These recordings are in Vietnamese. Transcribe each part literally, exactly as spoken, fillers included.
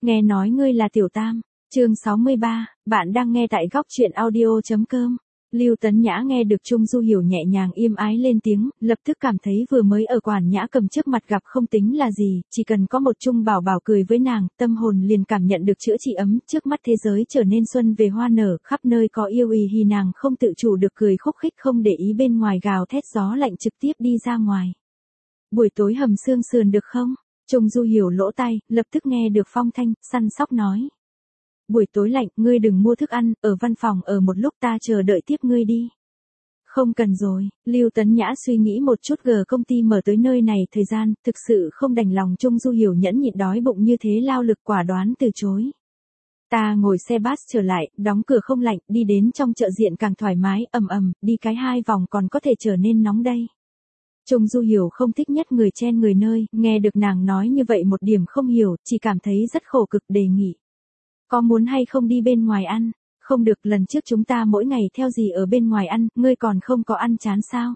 nghe nói ngươi là Tiểu Tam. Chương sáu mươi ba, bạn đang nghe tại góc truyện audio chấm com. Lưu Tấn Nhã nghe được Trung Du Hiểu nhẹ nhàng im ái lên tiếng, lập tức cảm thấy vừa mới ở Quản Nhã Cầm trước mặt gặp không tính là gì, chỉ cần có một Trung Bảo Bảo cười với nàng, tâm hồn liền cảm nhận được chữa trị ấm, trước mắt thế giới trở nên xuân về hoa nở, khắp nơi có yêu y hì, nàng không tự chủ được cười khúc khích, không để ý bên ngoài gào thét gió lạnh, trực tiếp đi ra ngoài. Buổi tối hầm xương sườn được không? Trung Du Hiểu lỗ tai, lập tức nghe được phong thanh, săn sóc nói. Buổi tối lạnh, ngươi đừng mua thức ăn, ở văn phòng ở một lúc, ta chờ đợi tiếp ngươi đi. Không cần rồi, Lưu Tấn Nhã suy nghĩ một chút, gờ công ty mở tới nơi này thời gian, thực sự không đành lòng Trung Du Hiểu nhẫn nhịn đói bụng như thế, lao lực quả đoán từ chối. Ta ngồi xe bus trở lại, đóng cửa không lạnh, đi đến trong chợ diện càng thoải mái, ầm ầm, đi cái hai vòng còn có thể trở nên nóng đây. Trung Du Hiểu không thích nhất người chen người nơi, nghe được nàng nói như vậy một điểm không hiểu, chỉ cảm thấy rất khổ cực, đề nghị. Có muốn hay không đi bên ngoài ăn? Không được, lần trước chúng ta mỗi ngày theo gì ở bên ngoài ăn, ngươi còn không có ăn chán sao?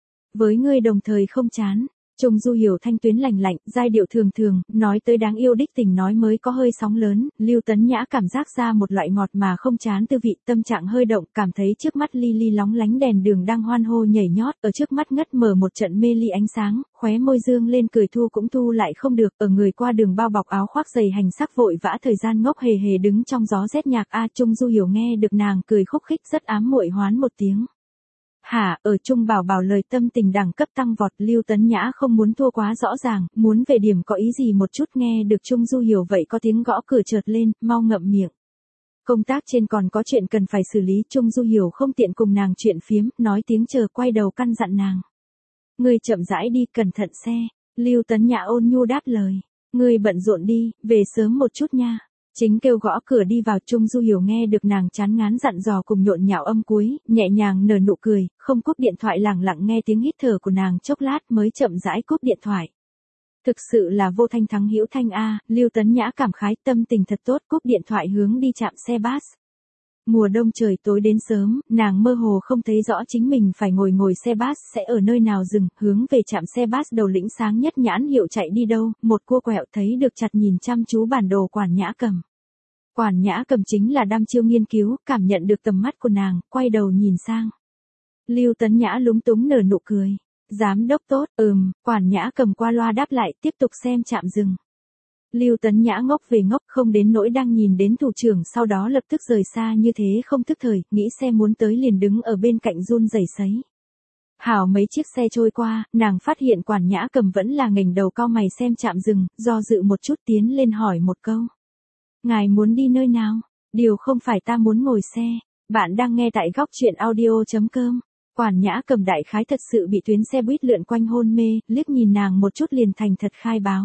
Với ngươi đồng thời không chán. Trung Du Hiểu thanh tuyến lành lạnh, giai điệu thường thường, nói tới đáng yêu đích tình nói mới có hơi sóng lớn, Lưu Tấn Nhã cảm giác ra một loại ngọt mà không chán tư vị, tâm trạng hơi động, cảm thấy trước mắt li li lóng lánh đèn đường đang hoan hô nhảy nhót, ở trước mắt ngất mở một trận mê ly ánh sáng, khóe môi dương lên cười thu cũng thu lại không được, ở người qua đường bao bọc áo khoác dày hành sắc vội vã thời gian ngốc hề hề đứng trong gió rét nhạc a. Trung Du Hiểu nghe được nàng cười khúc khích rất ám muội hoán một tiếng. Hả, ở Trung Bảo Bảo lời tâm tình đẳng cấp tăng vọt, Lưu Tấn Nhã không muốn thua quá rõ ràng, muốn về điểm có ý gì một chút, nghe được Trung Du Hiểu vậy có tiếng gõ cửa chợt lên, mau ngậm miệng. Công tác trên còn có chuyện cần phải xử lý, Trung Du Hiểu không tiện cùng nàng chuyện phiếm, nói tiếng chờ, quay đầu căn dặn nàng. Ngươi chậm rãi đi, cẩn thận xe. Lưu Tấn Nhã ôn nhu đáp lời. Ngươi bận rộn đi, về sớm một chút nha. Chính kêu gõ cửa đi vào, Trung Du Hiểu nghe được nàng chán ngán dặn dò cùng nhộn nhạo âm cuối, nhẹ nhàng nở nụ cười, không cúp điện thoại, lẳng lặng nghe tiếng hít thở của nàng chốc lát mới chậm rãi cúp điện thoại. Thực sự là vô thanh thắng hữu thanh a, Lưu Tấn Nhã cảm khái, tâm tình thật tốt, cúp điện thoại hướng đi trạm xe bus. Mùa đông trời tối đến sớm, nàng mơ hồ không thấy rõ chính mình phải ngồi ngồi xe bus sẽ ở nơi nào dừng, hướng về trạm xe bus đầu lĩnh sáng nhất nhãn hiệu chạy đi đâu, một cua quẹo thấy được chặt nhìn chăm chú bản đồ Quản Nhã Cầm. Quản Nhã Cầm chính là đăm chiêu nghiên cứu, cảm nhận được tầm mắt của nàng, quay đầu nhìn sang. Lưu Tấn Nhã lúng túng nở nụ cười. Giám đốc tốt, ừm, Quản Nhã Cầm qua loa đáp lại, tiếp tục xem trạm dừng. Lưu Tấn Nhã ngốc về ngốc, không đến nỗi đang nhìn đến thủ trưởng sau đó lập tức rời xa như thế không thức thời, nghĩ xe muốn tới liền đứng ở bên cạnh run rẩy sấy. Hảo mấy chiếc xe trôi qua, nàng phát hiện Quản Nhã Cầm vẫn là nghềnh đầu cau mày xem trạm dừng, do dự một chút tiến lên hỏi một câu. Ngài muốn đi nơi nào? Điều không phải ta muốn ngồi xe. Bạn đang nghe tại góc truyện audio chấm com. Quản Nhã Cầm đại khái thật sự bị tuyến xe buýt lượn quanh hôn mê, liếc nhìn nàng một chút liền thành thật khai báo.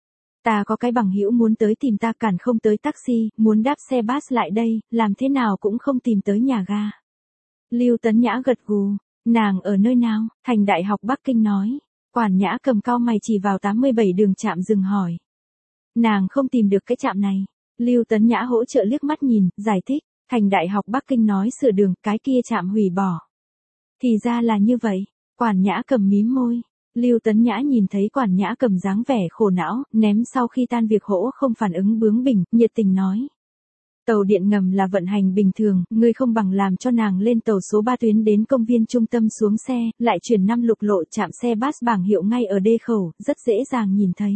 Ta có cái bằng hữu muốn tới tìm ta, cản không tới taxi, muốn đáp xe bus lại đây, làm thế nào cũng không tìm tới nhà ga. Lưu Tấn Nhã gật gù, nàng ở nơi nào? Thành Đại học Bắc Kinh nói. Quản Nhã Cầm cau mày chỉ vào tám mươi bảy đường trạm dừng hỏi. Nàng không tìm được cái trạm này. Lưu Tấn Nhã hỗ trợ liếc mắt nhìn, giải thích. Thành Đại học Bắc Kinh nói sửa đường, cái kia trạm hủy bỏ. Thì ra là như vậy. Quản Nhã Cầm mím môi. Lưu Tấn Nhã nhìn thấy Quản Nhã Cầm dáng vẻ khổ não, ném sau khi tan việc hỗ không phản ứng bướng bỉnh, nhiệt tình nói. Tàu điện ngầm là vận hành bình thường, ngươi không bằng làm cho nàng lên tàu số ba tuyến đến công viên trung tâm xuống xe, lại chuyển năm lục lộ trạm xe bus bảng hiệu ngay ở đê khẩu, rất dễ dàng nhìn thấy.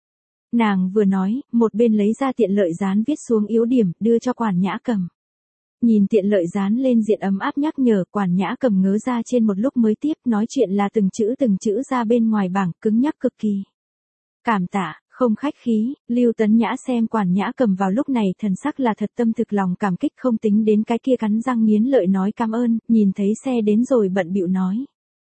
Nàng vừa nói, một bên lấy ra tiện lợi dán viết xuống yếu điểm, đưa cho Quản Nhã Cầm. Nhìn tiện lợi dán lên diện ấm áp nhắc nhở, Quản Nhã Cầm ngớ ra trên một lúc mới tiếp, nói chuyện là từng chữ từng chữ ra bên ngoài bảng, cứng nhắc cực kỳ. Cảm tạ, không khách khí. Lưu Tấn Nhã xem Quản Nhã Cầm vào lúc này thần sắc là thật tâm thực lòng cảm kích, không tính đến cái kia cắn răng nghiến lợi nói cảm ơn, nhìn thấy xe đến rồi bận bịu nói.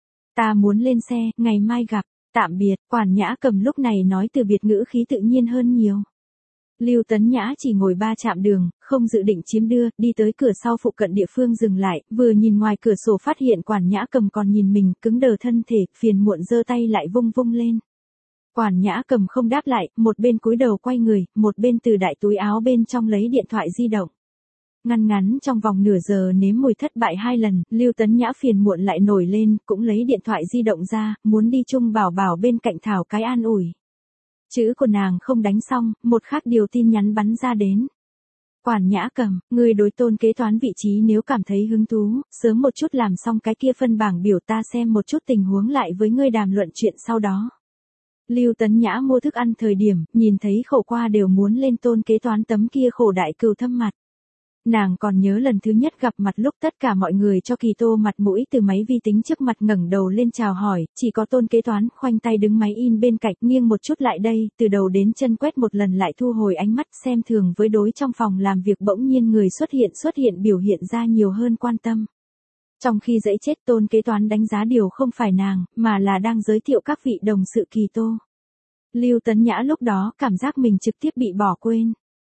Ta muốn lên xe, ngày mai gặp, tạm biệt. Quản Nhã Cầm lúc này nói từ biệt ngữ khí tự nhiên hơn nhiều. Lưu Tấn Nhã chỉ ngồi ba trạm đường, không dự định chiếm đưa, đi tới cửa sau phụ cận địa phương dừng lại, vừa nhìn ngoài cửa sổ phát hiện Quản Nhã Cầm còn nhìn mình, cứng đờ thân thể, phiền muộn giơ tay lại vung vung lên. Quản Nhã Cầm không đáp lại, một bên cúi đầu quay người, một bên từ đại túi áo bên trong lấy điện thoại di động. Ngăn ngắn trong vòng nửa giờ nếm mùi thất bại hai lần, Lưu Tấn Nhã phiền muộn lại nổi lên, cũng lấy điện thoại di động ra, muốn đi Trung Bảo Bảo bên cạnh thảo cái an ủi. Chữ của nàng không đánh xong, một khác điều tin nhắn bắn ra đến. Quản Nhã Cầm, ngươi đối Tôn kế toán vị trí nếu cảm thấy hứng thú, sớm một chút làm xong cái kia phân bảng biểu ta xem một chút tình huống lại với ngươi đàm luận chuyện sau đó. Lưu Tấn Nhã mua thức ăn thời điểm, nhìn thấy khổ qua đều muốn lên Tôn kế toán tấm kia khổ đại cừu thâm mặt. Nàng còn nhớ lần thứ nhất gặp mặt lúc tất cả mọi người cho Kỳ Tô mặt mũi từ máy vi tính trước mặt ngẩng đầu lên chào hỏi, chỉ có Tôn kế toán khoanh tay đứng máy in bên cạnh nghiêng một chút lại đây, từ đầu đến chân quét một lần lại thu hồi ánh mắt xem thường với đối trong phòng làm việc bỗng nhiên người xuất hiện xuất hiện biểu hiện ra nhiều hơn quan tâm. Trong khi dãy chết Tôn kế toán đánh giá điều không phải nàng, mà là đang giới thiệu các vị đồng sự Kỳ Tô. Lưu Tấn Nhã lúc đó cảm giác mình trực tiếp bị bỏ quên.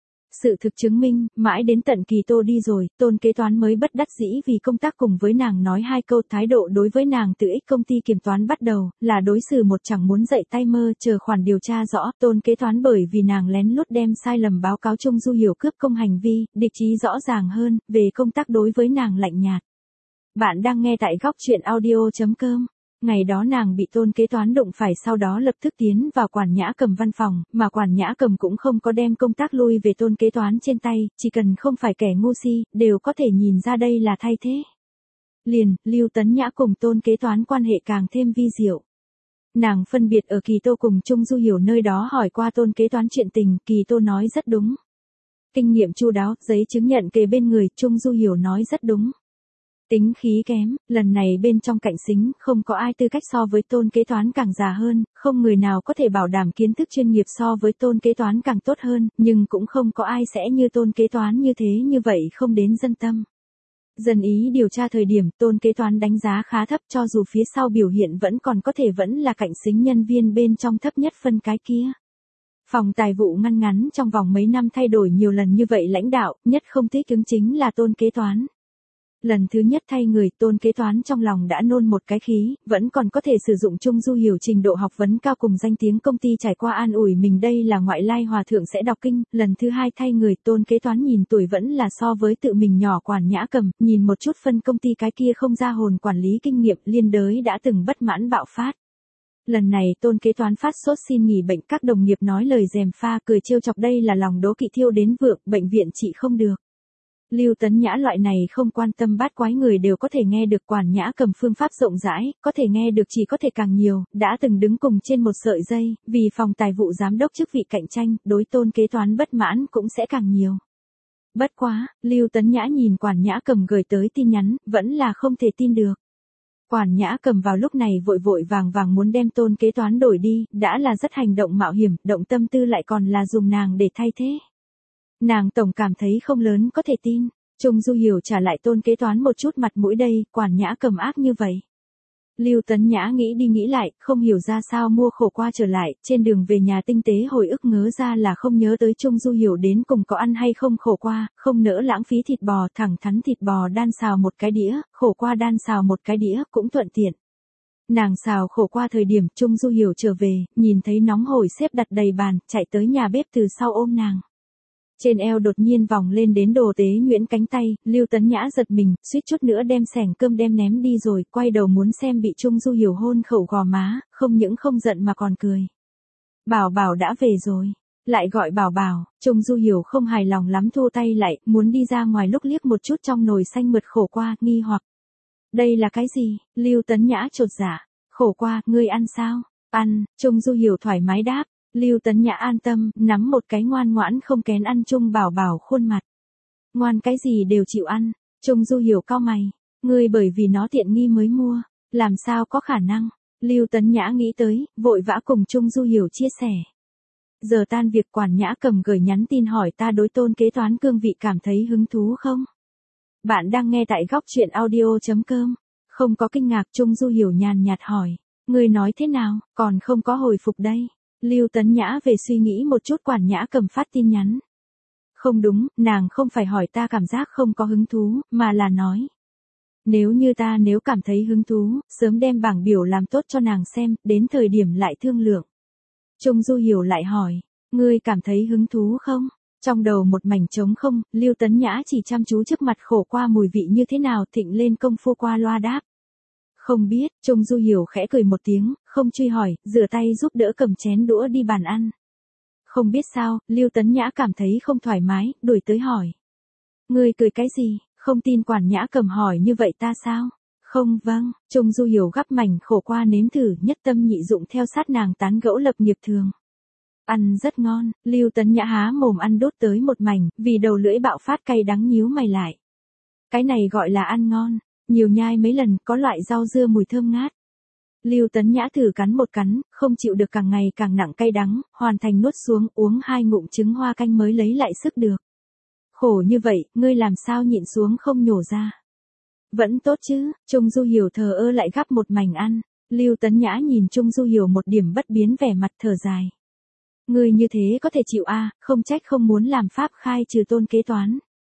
Sự thực chứng minh, mãi đến tận Kỳ Tô đi rồi, Tôn kế toán mới bất đắc dĩ vì công tác cùng với nàng nói hai câu thái độ đối với nàng từ ích công ty kiểm toán bắt đầu, là đối xử một chẳng muốn dậy tay mơ chờ khoản điều tra rõ. Tôn kế toán bởi vì nàng lén lút đem sai lầm báo cáo Trung Du Hiểu cướp công hành vi, địch ý rõ ràng hơn, về công tác đối với nàng lạnh nhạt. Bạn đang nghe tại góc truyện audio chấm com. Ngày đó nàng bị Tôn kế toán đụng phải sau đó lập tức tiến vào Quản Nhã Cầm văn phòng, mà Quản Nhã Cầm cũng không có đem công tác lui về Tôn kế toán trên tay, chỉ cần không phải kẻ ngu si, đều có thể nhìn ra đây là thay thế. Liền, Lưu Tấn Nhã cùng Tôn kế toán quan hệ càng thêm vi diệu. Nàng phân biệt ở Kỳ Tô cùng Trung Du Hiểu nơi đó hỏi qua Tôn kế toán chuyện tình, Kỳ Tô nói rất đúng. Kinh nghiệm chu đáo, giấy chứng nhận kề bên người, Trung Du Hiểu nói rất đúng. Tính khí kém, lần này bên trong cạnh xính, không có ai tư cách so với Tôn kế toán càng già hơn, không người nào có thể bảo đảm kiến thức chuyên nghiệp so với Tôn kế toán càng tốt hơn, nhưng cũng không có ai sẽ như Tôn kế toán như thế như vậy không đến dân tâm. Dân ý điều tra thời điểm Tôn kế toán đánh giá khá thấp cho dù phía sau biểu hiện vẫn còn có thể vẫn là cạnh xính nhân viên bên trong thấp nhất phân cái kia. Phòng tài vụ ngăn ngắn trong vòng mấy năm thay đổi nhiều lần như vậy lãnh đạo, nhất không thích ứng chính là Tôn kế toán. Lần thứ nhất thay người Tôn kế toán trong lòng đã nôn một cái khí, vẫn còn có thể sử dụng Trung Du Hiểu trình độ học vấn cao cùng danh tiếng công ty trải qua an ủi mình đây là ngoại lai hòa thượng sẽ đọc kinh. Lần thứ hai thay người Tôn kế toán nhìn tuổi vẫn là so với tự mình nhỏ Quản Nhã Cầm, nhìn một chút phân công ty cái kia không ra hồn quản lý kinh nghiệm liên đới đã từng bất mãn bạo phát. Lần này Tôn kế toán phát sốt xin nghỉ bệnh, các đồng nghiệp nói lời gièm pha cười trêu chọc đây là lòng đố kỵ thiêu đến vượng, bệnh viện trị không được. Lưu Tấn Nhã loại này không quan tâm bát quái người đều có thể nghe được Quản Nhã Cầm phương pháp rộng rãi, có thể nghe được chỉ có thể càng nhiều, đã từng đứng cùng trên một sợi dây, vì phòng tài vụ giám đốc chức vị cạnh tranh, đối Tôn kế toán bất mãn cũng sẽ càng nhiều. Bất quá, Lưu Tấn Nhã nhìn Quản Nhã Cầm gửi tới tin nhắn, vẫn là không thể tin được. Quản Nhã Cầm vào lúc này vội vội vàng vàng muốn đem Tôn kế toán đổi đi, đã là rất hành động mạo hiểm, động tâm tư lại còn là dùng nàng để thay thế. Nàng tổng cảm thấy không lớn có thể tin, Trung Du Hiểu trả lại Tôn kế toán một chút mặt mũi đây, Quản Nhã Cầm ác như vậy. Lưu Tấn Nhã nghĩ đi nghĩ lại, không hiểu ra sao mua khổ qua trở lại, trên đường về nhà tinh tế hồi ức ngớ ra là không nhớ tới Trung Du Hiểu đến cùng có ăn hay không khổ qua, không nỡ lãng phí thịt bò, thẳng thắn thịt bò đan xào một cái đĩa, khổ qua đan xào một cái đĩa, cũng thuận tiện. Nàng xào khổ qua thời điểm Trung Du Hiểu trở về, nhìn thấy nóng hổi xếp đặt đầy bàn, chạy tới nhà bếp từ sau ôm nàng. Trên eo đột nhiên vòng lên đến đồ tế nhuyễn cánh tay, Lưu Tấn Nhã giật mình, suýt chút nữa đem xẻng cơm đem ném đi rồi, quay đầu muốn xem bị Trung Du Hiểu hôn khẩu gò má, không những không giận mà còn cười. Bảo Bảo đã về rồi, lại gọi Bảo Bảo, Trung Du Hiểu không hài lòng lắm thu tay lại, muốn đi ra ngoài lúc liếc một chút trong nồi xanh mượt khổ qua, nghi hoặc. Đây là cái gì? Lưu Tấn Nhã chột dạ, khổ qua, ngươi ăn sao? Ăn, Trung Du Hiểu thoải mái đáp. Lưu Tấn Nhã an tâm, nắm một cái ngoan ngoãn không kén ăn Trung Bảo Bảo khuôn mặt. Ngoan cái gì đều chịu ăn, Trung Du Hiểu cau mày, ngươi bởi vì nó tiện nghi mới mua, làm sao có khả năng, Lưu Tấn Nhã nghĩ tới, vội vã cùng Trung Du Hiểu chia sẻ. Giờ tan việc Quản Nhã Cầm gửi nhắn tin hỏi ta đối Tôn kế toán cương vị cảm thấy hứng thú không? Bạn đang nghe tại góc truyện audio chấm com, không có kinh ngạc Trung Du Hiểu nhàn nhạt hỏi, ngươi nói thế nào, còn không có hồi phục đây. Lưu Tấn Nhã về suy nghĩ một chút Quản Nhã Cầm phát tin nhắn. Không đúng, nàng không phải hỏi ta cảm giác không có hứng thú, mà là nói. Nếu như ta nếu cảm thấy hứng thú, sớm đem bảng biểu làm tốt cho nàng xem, đến thời điểm lại thương lượng. Trung Du Hiểu lại hỏi, ngươi cảm thấy hứng thú không? Trong đầu một mảnh trống không, Lưu Tấn Nhã chỉ chăm chú trước mặt khổ qua mùi vị như thế nào thịnh lên công phu qua loa đáp. Không biết, Trung Du Hiểu khẽ cười một tiếng, không truy hỏi, rửa tay giúp đỡ cầm chén đũa đi bàn ăn. Không biết sao, Lưu Tấn Nhã cảm thấy không thoải mái, đuổi tới hỏi. Ngươi cười cái gì, không tin Quản Nhã Cầm hỏi như vậy ta sao? Không vâng, Trung Du Hiểu gắp mảnh khổ qua nếm thử, nhất tâm nhị dụng theo sát nàng tán gẫu lập nghiệp thường. Ăn rất ngon, Lưu Tấn Nhã há mồm ăn đốt tới một mảnh, vì đầu lưỡi bạo phát cay đắng nhíu mày lại. Cái này gọi là ăn ngon, nhiều nhai mấy lần, có loại rau dưa mùi thơm ngát. Lưu Tấn Nhã thử cắn một cắn, không chịu được càng ngày càng nặng cay đắng, hoàn thành nuốt xuống uống hai ngụm trứng hoa canh mới lấy lại sức được. Khổ như vậy, ngươi làm sao nhịn xuống không nhổ ra? Vẫn tốt chứ, Trung Du Hiểu thờ ơ lại gắp một mảnh ăn. Lưu Tấn Nhã nhìn Trung Du Hiểu một điểm bất biến vẻ mặt thở dài. Ngươi như thế có thể chịu a, không trách không muốn làm pháp khai trừ Tôn kế toán.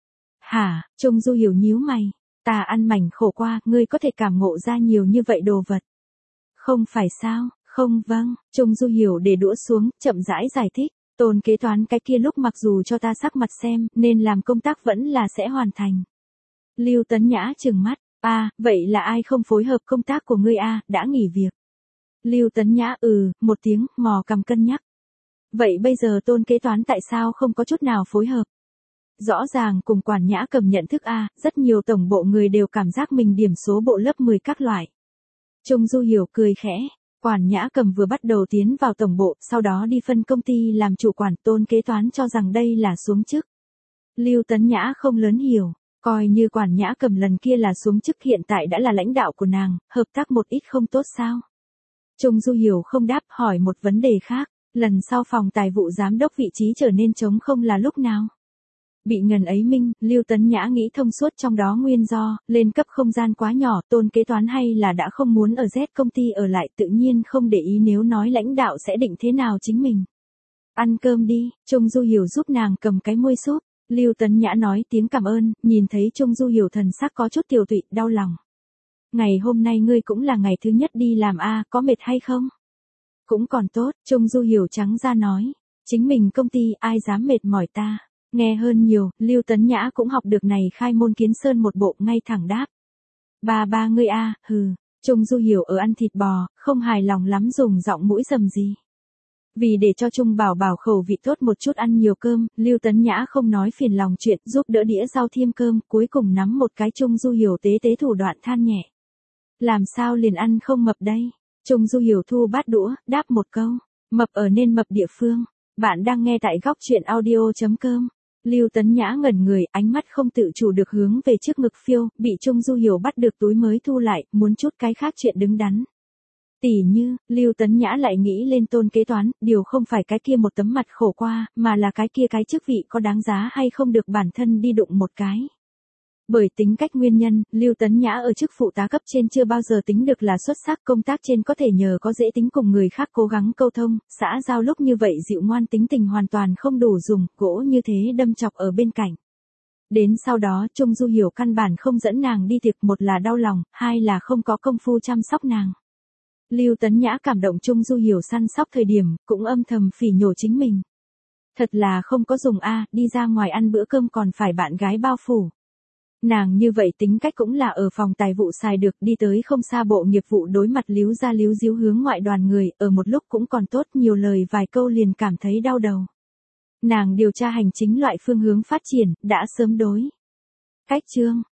Hả, Trung Du Hiểu nhíu mày, ta ăn mảnh khổ qua, ngươi có thể cảm ngộ ra nhiều như vậy đồ vật. Không phải sao, không vâng, Trung Du Hiểu để đũa xuống, chậm rãi giải thích. Tôn kế toán cái kia lúc mặc dù cho ta sắc mặt xem, nên làm công tác vẫn là sẽ hoàn thành. Lưu Tấn Nhã trừng mắt, a, vậy là ai không phối hợp công tác của ngươi a, đã nghỉ việc. Lưu Tấn Nhã ừ, một tiếng, mò cầm cân nhắc. Vậy bây giờ Tôn kế toán tại sao không có chút nào phối hợp? Rõ ràng cùng Quản Nhã Cầm nhận thức a, rất nhiều tổng bộ người đều cảm giác mình điểm số bộ lớp mười các loại. Trung Du Hiểu cười khẽ. Quản Nhã Cầm vừa bắt đầu tiến vào tổng bộ, sau đó đi phân công ty làm chủ quản, Tôn kế toán cho rằng đây là xuống chức. Lưu Tấn Nhã không lớn hiểu, coi như Quản Nhã Cầm lần kia là xuống chức, hiện tại đã là lãnh đạo của nàng, hợp tác một ít không tốt sao? Trung Du Hiểu không đáp, hỏi một vấn đề khác, lần sau phòng tài vụ giám đốc vị trí trở nên trống không là lúc nào? Bị ngần ấy minh, Lưu Tấn Nhã nghĩ thông suốt trong đó nguyên do, lên cấp không gian quá nhỏ, Tôn kế toán hay là đã không muốn ở Z công ty ở lại, tự nhiên không để ý nếu nói lãnh đạo sẽ định thế nào chính mình. Ăn cơm đi, Trung Du Hiểu giúp nàng cầm cái muôi súp, Lưu Tấn Nhã nói tiếng cảm ơn, nhìn thấy Trung Du Hiểu thần sắc có chút tiều tụy, đau lòng. Ngày hôm nay ngươi cũng là ngày thứ nhất đi làm a, có mệt hay không? Cũng còn tốt, Trung Du Hiểu trắng ra nói, chính mình công ty ai dám mệt mỏi ta. Nghe hơn nhiều, Lưu Tấn Nhã cũng học được này khai môn kiến sơn một bộ, ngay thẳng đáp. Ba ba ngươi a, hừ, Trung Du Hiểu ở ăn thịt bò, không hài lòng lắm dùng giọng mũi rầm gì. Vì để cho Trung Bảo Bảo khẩu vị tốt một chút ăn nhiều cơm, Lưu Tấn Nhã không nói phiền lòng chuyện, giúp đỡ đĩa rau thêm cơm, cuối cùng nắm một cái Trung Du Hiểu tế tế thủ đoạn than nhẹ. Làm sao liền ăn không mập đây? Trung Du Hiểu thu bát đũa, đáp một câu, mập ở nên mập địa phương. Bạn đang nghe tại góc truyện audio chấm com. Lưu Tấn Nhã ngẩn người, ánh mắt không tự chủ được hướng về trước ngực phiêu, bị Trung Du Hiểu bắt được túi mới thu lại, muốn chút cái khác chuyện đứng đắn. Tỉ như, Lưu Tấn Nhã lại nghĩ lên Tôn kế toán, điều không phải cái kia một tấm mặt khổ qua, mà là cái kia cái chức vị có đáng giá hay không được bản thân đi đụng một cái. Bởi tính cách nguyên nhân, Lưu Tấn Nhã ở chức phụ tá cấp trên chưa bao giờ tính được là xuất sắc, công tác trên có thể nhờ có dễ tính cùng người khác cố gắng câu thông, xã giao lúc như vậy dịu ngoan tính tình hoàn toàn không đủ dùng, gỗ như thế đâm chọc ở bên cạnh. Đến sau đó Trung Du Hiểu căn bản không dẫn nàng đi tiệc, một là đau lòng, hai là không có công phu chăm sóc nàng. Lưu Tấn Nhã cảm động Trung Du Hiểu săn sóc thời điểm, cũng âm thầm phỉ nhổ chính mình. Thật là không có dùng a, đi ra ngoài ăn bữa cơm còn phải bạn gái bao phủ. Nàng như vậy tính cách cũng là ở phòng tài vụ xài được, đi tới không xa bộ nghiệp vụ đối mặt líu ra líu díu hướng ngoại đoàn người, ở một lúc cũng còn tốt, nhiều lời vài câu liền cảm thấy đau đầu. Nàng điều tra hành chính loại phương hướng phát triển, đã sớm đối. Cách chương,